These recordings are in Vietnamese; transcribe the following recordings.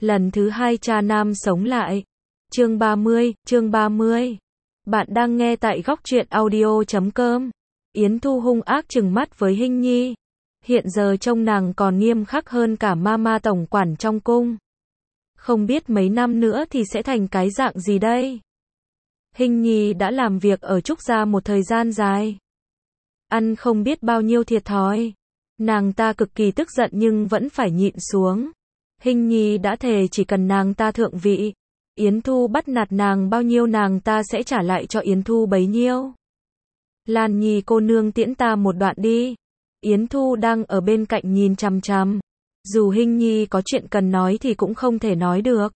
Lần thứ hai cha nam sống lại. Chương 30. Bạn đang nghe tại góc truyện audio.com. Yến Thu hung ác trừng mắt với Hinh Nhi. Hiện giờ trông nàng còn nghiêm khắc hơn cả mama tổng quản trong cung. Không biết mấy năm nữa thì sẽ thành cái dạng gì đây? Hinh Nhi đã làm việc ở Trúc Gia một thời gian dài. Ăn không biết bao nhiêu thiệt thòi. Nàng ta cực kỳ tức giận nhưng vẫn phải nhịn xuống. Hinh Nhi đã thề chỉ cần nàng ta thượng vị, Yến Thu bắt nạt nàng bao nhiêu nàng ta sẽ trả lại cho Yến Thu bấy nhiêu. Lan Nhi cô nương tiễn ta một đoạn đi. Yến Thu đang ở bên cạnh nhìn chằm chằm. Dù Hinh Nhi có chuyện cần nói thì cũng không thể nói được.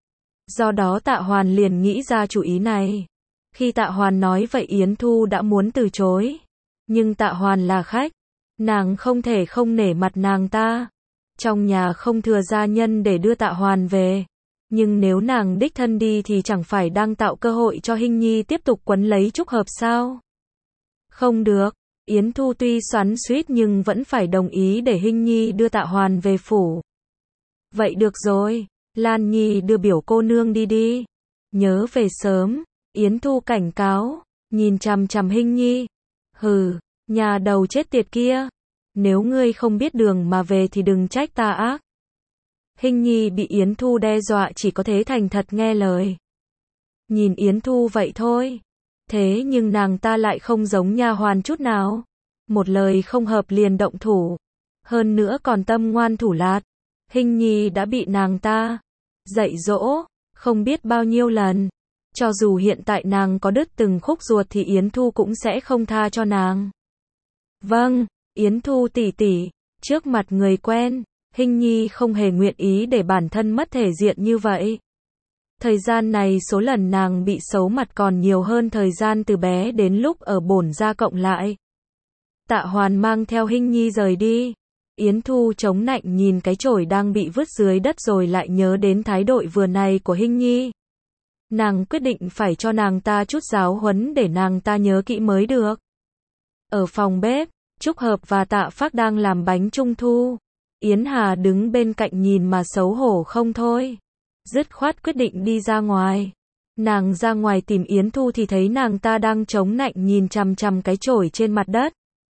Do đó Tạ Hoàn liền nghĩ ra chủ ý này. Khi Tạ Hoàn nói vậy Yến Thu đã muốn từ chối. Nhưng Tạ Hoàn là khách. Nàng không thể không nể mặt nàng ta. Trong nhà không thừa gia nhân để đưa Tạ Hoàn về. Nhưng nếu nàng đích thân đi thì chẳng phải đang tạo cơ hội cho Hinh Nhi tiếp tục quấn lấy Trúc Hợp sao? Không được. Yến Thu tuy xoắn xuýt nhưng vẫn phải đồng ý để Hinh Nhi đưa Tạ Hoàn về phủ. Vậy được rồi, Lan Nhi đưa biểu cô nương đi đi. Nhớ về sớm. Yến Thu cảnh cáo, nhìn chằm chằm Hinh Nhi. Hừ, nhà đầu chết tiệt kia. Nếu ngươi không biết đường mà về thì đừng trách ta ác. Hinh Nhi bị Yến Thu đe dọa chỉ có thế thành thật nghe lời. Nhìn Yến Thu vậy thôi. Thế nhưng nàng ta lại không giống nha hoàn chút nào. Một lời không hợp liền động thủ. Hơn nữa còn tâm ngoan thủ lạt. Hinh Nhi đã bị nàng ta dạy dỗ, không biết bao nhiêu lần. Cho dù hiện tại nàng có đứt từng khúc ruột thì Yến Thu cũng sẽ không tha cho nàng. Vâng, Yến Thu tỷ tỷ, trước mặt người quen, Hinh Nhi không hề nguyện ý để bản thân mất thể diện như vậy. Thời gian này số lần nàng bị xấu mặt còn nhiều hơn thời gian từ bé đến lúc ở bổn gia cộng lại. Tạ Hoàn mang theo Hinh Nhi rời đi. Yến Thu chống nạnh nhìn cái chổi đang bị vứt dưới đất rồi lại nhớ đến thái độ vừa này của Hinh Nhi. Nàng quyết định phải cho nàng ta chút giáo huấn để nàng ta nhớ kỹ mới được. Ở phòng bếp, Trúc Hợp và Tạ Phác đang làm bánh trung thu. Yến Hà đứng bên cạnh nhìn mà xấu hổ không thôi. Dứt khoát quyết định đi ra ngoài. Nàng ra ngoài tìm Yến Thu thì thấy nàng ta đang chống nạnh nhìn chằm chằm cái chổi trên mặt đất.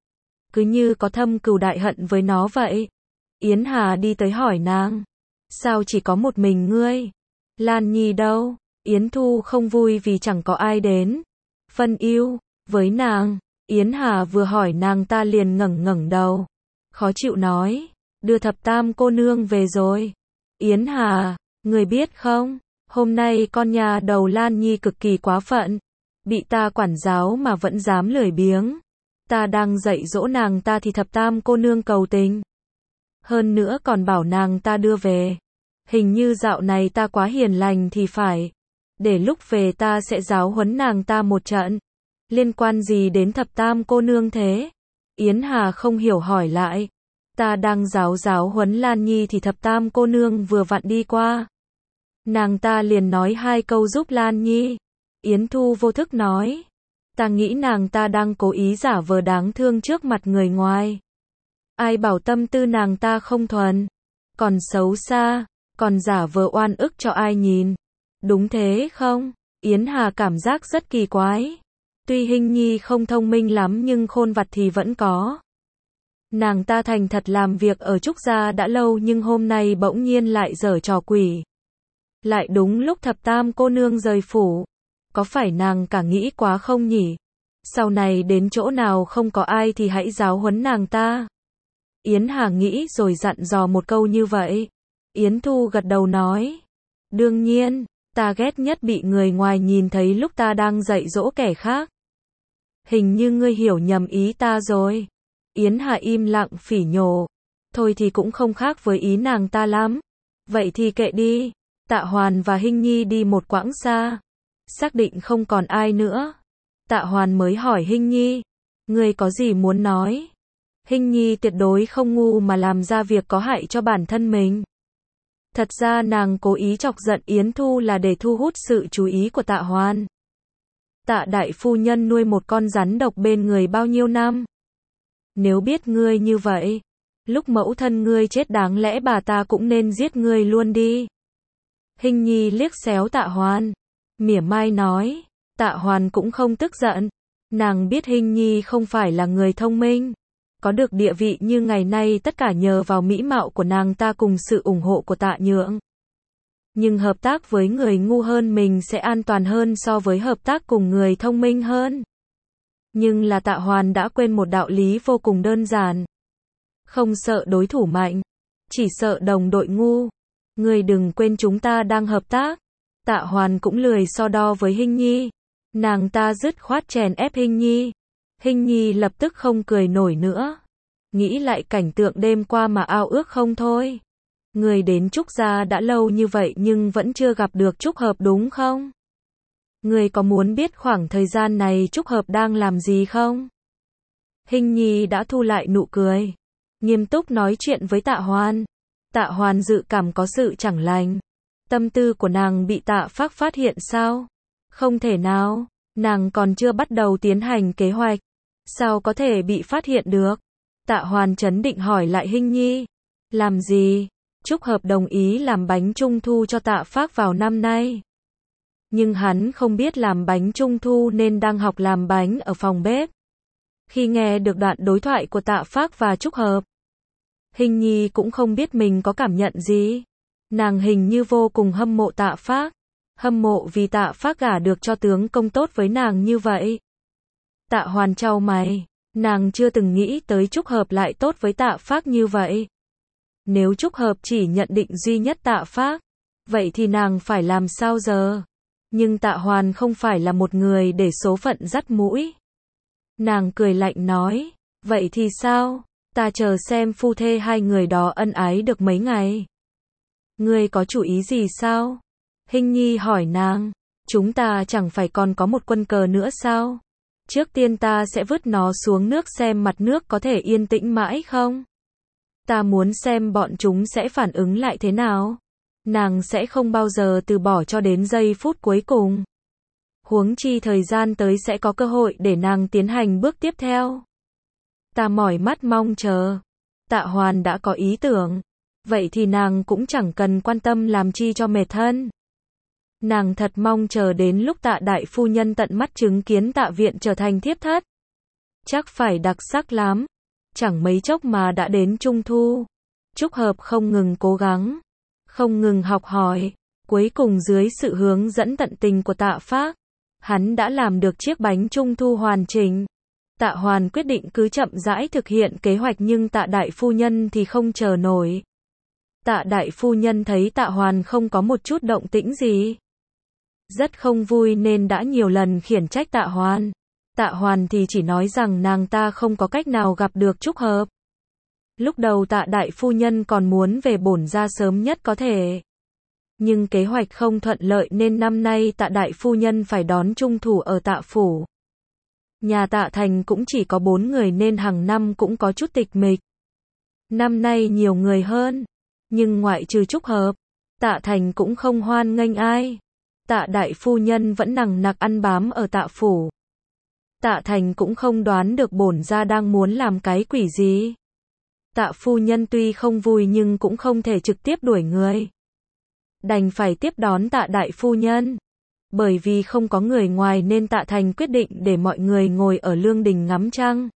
Cứ như có thâm cừu đại hận với nó vậy. Yến Hà đi tới hỏi nàng. Sao chỉ có một mình ngươi? Lan Nhi đâu? Yến Thu không vui vì chẳng có ai đến phân ưu với nàng. Yến Hà vừa hỏi nàng ta liền ngẩng đầu. Khó chịu nói. Đưa Thập Tam cô nương về rồi. Yến Hà, người biết không? Hôm nay con nhà đầu Lan Nhi cực kỳ quá phận. Bị ta quản giáo mà vẫn dám lười biếng. Ta đang dạy dỗ nàng ta thì Thập Tam cô nương cầu tình. Hơn nữa còn bảo nàng ta đưa về. Hình như dạo này ta quá hiền lành thì phải. Để lúc về ta sẽ giáo huấn nàng ta một trận. Liên quan gì đến Thập Tam cô nương thế? Yến Hà không hiểu hỏi lại. Ta đang giáo huấn Lan Nhi thì Thập Tam cô nương vừa vặn đi qua. Nàng ta liền nói hai câu giúp Lan Nhi. Yến Thu vô thức nói. Ta nghĩ nàng ta đang cố ý giả vờ đáng thương trước mặt người ngoài. Ai bảo tâm tư nàng ta không thuần. Còn xấu xa. Còn giả vờ oan ức cho ai nhìn. Đúng thế không? Yến Hà cảm giác rất kỳ quái. Tuy Hinh Nhi không thông minh lắm nhưng khôn vặt thì vẫn có. Nàng ta thành thật làm việc ở Trúc Gia đã lâu nhưng hôm nay bỗng nhiên lại giở trò quỷ. Lại đúng lúc Thập Tam cô nương rời phủ. Có phải nàng cả nghĩ quá không nhỉ? Sau này đến chỗ nào không có ai thì hãy giáo huấn nàng ta. Yến Hà nghĩ rồi dặn dò một câu như vậy. Yến Thu gật đầu nói. Đương nhiên, ta ghét nhất bị người ngoài nhìn thấy lúc ta đang dạy dỗ kẻ khác. Hình như ngươi hiểu nhầm ý ta rồi. Yến Hà im lặng phỉ nhổ. Thôi thì cũng không khác với ý nàng ta lắm. Vậy thì kệ đi. Tạ Hoàn và Hinh Nhi đi một quãng xa. Xác định không còn ai nữa. Tạ Hoàn mới hỏi Hinh Nhi. Ngươi có gì muốn nói? Hinh Nhi tuyệt đối không ngu mà làm ra việc có hại cho bản thân mình. Thật ra nàng cố ý chọc giận Yến Thu là để thu hút sự chú ý của Tạ Hoàn. Tạ đại phu nhân nuôi một con rắn độc bên người bao nhiêu năm. Nếu biết ngươi như vậy, lúc mẫu thân ngươi chết đáng lẽ bà ta cũng nên giết ngươi luôn đi. Hình nhi liếc xéo Tạ Hoàn, mỉa mai nói. Tạ Hoàn cũng không tức giận. Nàng biết Hình nhi không phải là người thông minh. Có được địa vị như ngày nay tất cả nhờ vào mỹ mạo của nàng ta cùng sự ủng hộ của Tạ Nhượng. Nhưng hợp tác với người ngu hơn mình sẽ an toàn hơn so với hợp tác cùng người thông minh hơn. Nhưng là Tạ Hoàn đã quên một đạo lý vô cùng đơn giản. Không sợ đối thủ mạnh, chỉ sợ đồng đội ngu. Ngươi đừng quên chúng ta đang hợp tác. Tạ Hoàn cũng lười so đo với Hình nhi. Nàng ta dứt khoát chèn ép Hình nhi. Hình nhi lập tức không cười nổi nữa. Nghĩ lại cảnh tượng đêm qua mà ao ước không thôi. Người đến Trúc gia đã lâu như vậy nhưng vẫn chưa gặp được Trúc Hợp đúng không? Người có muốn biết khoảng thời gian này Trúc Hợp đang làm gì không? Hình nhi đã thu lại nụ cười. Nghiêm túc nói chuyện với Tạ Hoàn. Tạ Hoàn dự cảm có sự chẳng lành. Tâm tư của nàng bị Tạ Phác phát hiện sao? Không thể nào. Nàng còn chưa bắt đầu tiến hành kế hoạch. Sao có thể bị phát hiện được? Tạ Hoàn trấn định hỏi lại Hình nhi. Làm gì? Trúc Hợp đồng ý làm bánh trung thu cho Tạ Phác vào năm nay. Nhưng hắn không biết làm bánh trung thu nên đang học làm bánh ở phòng bếp. Khi nghe được đoạn đối thoại của Tạ Phác và Trúc Hợp, Hình nhi cũng không biết mình có cảm nhận gì. Nàng hình như vô cùng hâm mộ Tạ Phác. Hâm mộ vì Tạ Phác gả được cho tướng công tốt với nàng như vậy. Tạ Hoàn chau mày. Nàng chưa từng nghĩ tới Trúc Hợp lại tốt với Tạ Phác như vậy. Nếu Trúc Hợp chỉ nhận định duy nhất Tạ Phác, vậy thì nàng phải làm sao giờ? Nhưng Tạ Hoàn không phải là một người để số phận dắt mũi. Nàng cười lạnh nói, vậy thì sao? Ta chờ xem phu thê hai người đó ân ái được mấy ngày. Ngươi có chủ ý gì sao? Hình nhi hỏi nàng, chúng ta chẳng phải còn có một quân cờ nữa sao? Trước tiên ta sẽ vứt nó xuống nước xem mặt nước có thể yên tĩnh mãi không? Ta muốn xem bọn chúng sẽ phản ứng lại thế nào. Nàng sẽ không bao giờ từ bỏ cho đến giây phút cuối cùng. Huống chi thời gian tới sẽ có cơ hội để nàng tiến hành bước tiếp theo. Ta mỏi mắt mong chờ. Tạ Hoàn đã có ý tưởng. Vậy thì nàng cũng chẳng cần quan tâm làm chi cho mệt thân. Nàng thật mong chờ đến lúc Tạ đại phu nhân tận mắt chứng kiến Tạ viện trở thành thiếp thất. Chắc phải đặc sắc lắm. Chẳng mấy chốc mà đã đến Trung thu. Trúc Hợp không ngừng cố gắng, không ngừng học hỏi. Cuối cùng dưới sự hướng dẫn tận tình của Tạ Phác, hắn đã làm được chiếc bánh Trung thu hoàn chỉnh. Tạ Hoàn quyết định cứ chậm rãi thực hiện kế hoạch nhưng Tạ đại phu nhân thì không chờ nổi. Tạ đại phu nhân thấy Tạ Hoàn không có một chút động tĩnh gì, rất không vui nên đã nhiều lần khiển trách Tạ Hoàn. Tạ Hoàn thì chỉ nói rằng nàng ta không có cách nào gặp được Trúc Hợp. Lúc đầu Tạ đại phu nhân còn muốn về bổn gia sớm nhất có thể. Nhưng kế hoạch không thuận lợi nên năm nay Tạ đại phu nhân phải đón trung thủ ở Tạ phủ. Nhà Tạ Thành cũng chỉ có 4 người nên hàng năm cũng có chút tịch mịch. Năm nay nhiều người hơn, nhưng ngoại trừ Trúc Hợp, Tạ Thành cũng không hoan nghênh ai. Tạ đại phu nhân vẫn nằng nặc ăn bám ở Tạ phủ. Tạ Thành cũng không đoán được bổn gia đang muốn làm cái quỷ gì. Tạ phu nhân tuy không vui nhưng cũng không thể trực tiếp đuổi người. Đành phải tiếp đón Tạ đại phu nhân. Bởi vì không có người ngoài nên Tạ Thành quyết định để mọi người ngồi ở lương đình ngắm trăng.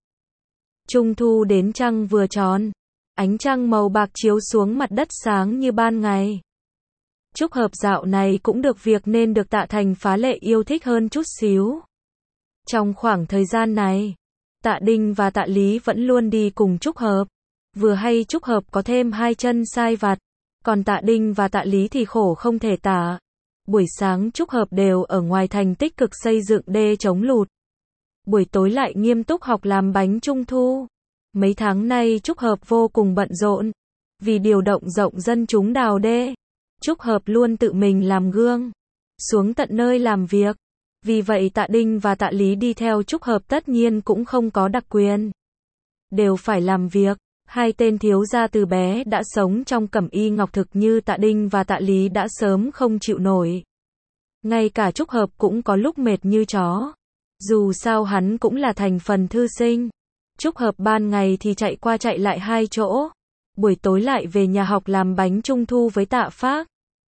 Trung thu đến trăng vừa tròn. Ánh trăng màu bạc chiếu xuống mặt đất sáng như ban ngày. Trúc Hợp dạo này cũng được việc nên được Tạ Thành phá lệ yêu thích hơn chút xíu. Trong khoảng thời gian này, Tạ Đinh và Tạ Lý vẫn luôn đi cùng Trúc Hợp. Vừa hay Trúc Hợp có thêm 2 chân sai vặt, còn Tạ Đinh và Tạ Lý thì khổ không thể tả. Buổi sáng Trúc Hợp đều ở ngoài thành tích cực xây dựng đê chống lụt. Buổi tối lại nghiêm túc học làm bánh trung thu. Mấy tháng nay Trúc Hợp vô cùng bận rộn. Vì điều động rộng dân chúng đào đê, Trúc Hợp luôn tự mình làm gương, xuống tận nơi làm việc. Vì vậy Tạ Đinh và Tạ Lý đi theo Trúc Hợp tất nhiên cũng không có đặc quyền. Đều phải làm việc. Hai tên thiếu gia từ bé đã sống trong cẩm y ngọc thực như Tạ Đinh và Tạ Lý đã sớm không chịu nổi. Ngay cả Trúc Hợp cũng có lúc mệt như chó. Dù sao hắn cũng là thành phần thư sinh. Trúc Hợp ban ngày thì chạy qua chạy lại 2 chỗ. Buổi tối lại về nhà học làm bánh trung thu với Tạ Phác.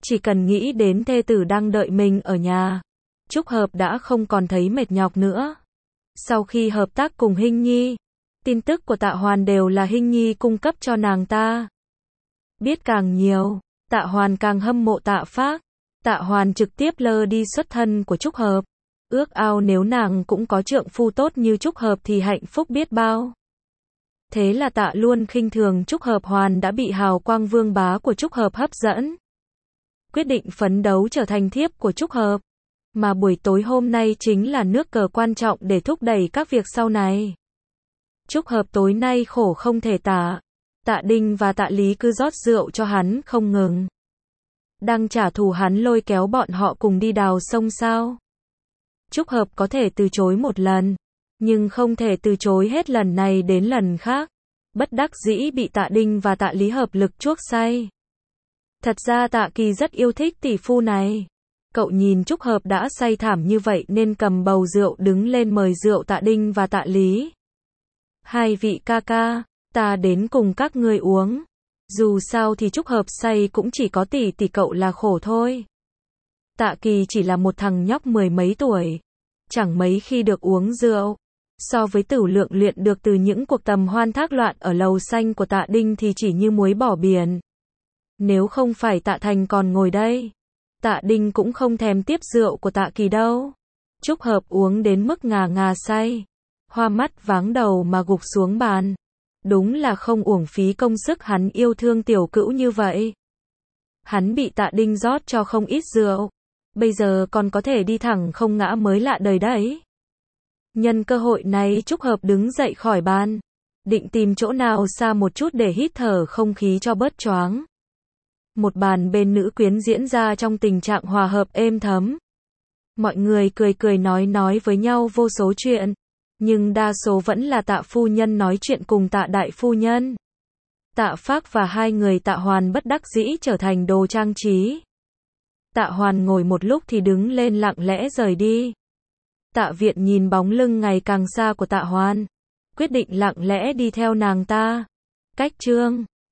Chỉ cần nghĩ đến thê tử đang đợi mình ở nhà, Trúc Hợp đã không còn thấy mệt nhọc nữa. Sau khi hợp tác cùng Hinh Nhi, tin tức của Tạ Hoàn đều là Hinh Nhi cung cấp cho nàng ta. Biết càng nhiều, Tạ Hoàn càng hâm mộ Tạ Phác. Tạ Hoàn trực tiếp lơ đi xuất thân của Trúc Hợp. Ước ao nếu nàng cũng có trượng phu tốt như Trúc Hợp thì hạnh phúc biết bao. Thế là Tạ luôn khinh thường Trúc Hợp. Hoàn đã bị hào quang vương bá của Trúc Hợp hấp dẫn, quyết định phấn đấu trở thành thiếp của Trúc Hợp. Mà buổi tối hôm nay chính là nước cờ quan trọng để thúc đẩy các việc sau này. Trúc Hợp tối nay khổ không thể tả. Tạ Đinh và Tạ Lý cứ rót rượu cho hắn không ngừng. Đang trả thù hắn lôi kéo bọn họ cùng đi đào sông sao. Trúc Hợp có thể từ chối một lần, nhưng không thể từ chối hết lần này đến lần khác. Bất đắc dĩ bị Tạ Đinh và Tạ Lý hợp lực chuốc say. Thật ra Tạ Kỳ rất yêu thích tỷ phu này. Cậu nhìn Trúc Hợp đã say thảm như vậy nên cầm bầu rượu đứng lên mời rượu Tạ Đinh và Tạ Lý. Hai vị ca ca, ta đến cùng các ngươi uống. Dù sao thì Trúc Hợp say cũng chỉ có tỷ cậu là khổ thôi. Tạ Kỳ chỉ là một thằng nhóc 10 mấy tuổi, chẳng mấy khi được uống rượu. So với tửu lượng luyện được từ những cuộc tầm hoan thác loạn ở lầu xanh của Tạ Đinh thì chỉ như muối bỏ biển. Nếu không phải Tạ Thành còn ngồi đây, Tạ Đinh cũng không thèm tiếp rượu của Tạ Kỳ đâu. Trúc Hợp uống đến mức ngà ngà say, hoa mắt váng đầu mà gục xuống bàn. Đúng là không uổng phí công sức hắn yêu thương tiểu cữu như vậy. Hắn bị Tạ Đinh rót cho không ít rượu, bây giờ còn có thể đi thẳng không ngã mới lạ đời đấy. Nhân cơ hội này Trúc Hợp đứng dậy khỏi bàn, định tìm chỗ nào xa một chút để hít thở không khí cho bớt choáng. Một bàn bên nữ quyến diễn ra trong tình trạng hòa hợp êm thấm. Mọi người cười cười nói với nhau vô số chuyện, nhưng đa số vẫn là Tạ phu nhân nói chuyện cùng Tạ đại phu nhân. Tạ Phác và hai người Tạ Hoàn bất đắc dĩ trở thành đồ trang trí. Tạ Hoàn ngồi một lúc thì đứng lên lặng lẽ rời đi. Tạ Viện nhìn bóng lưng ngày càng xa của Tạ Hoàn, quyết định lặng lẽ đi theo nàng ta. Cách chương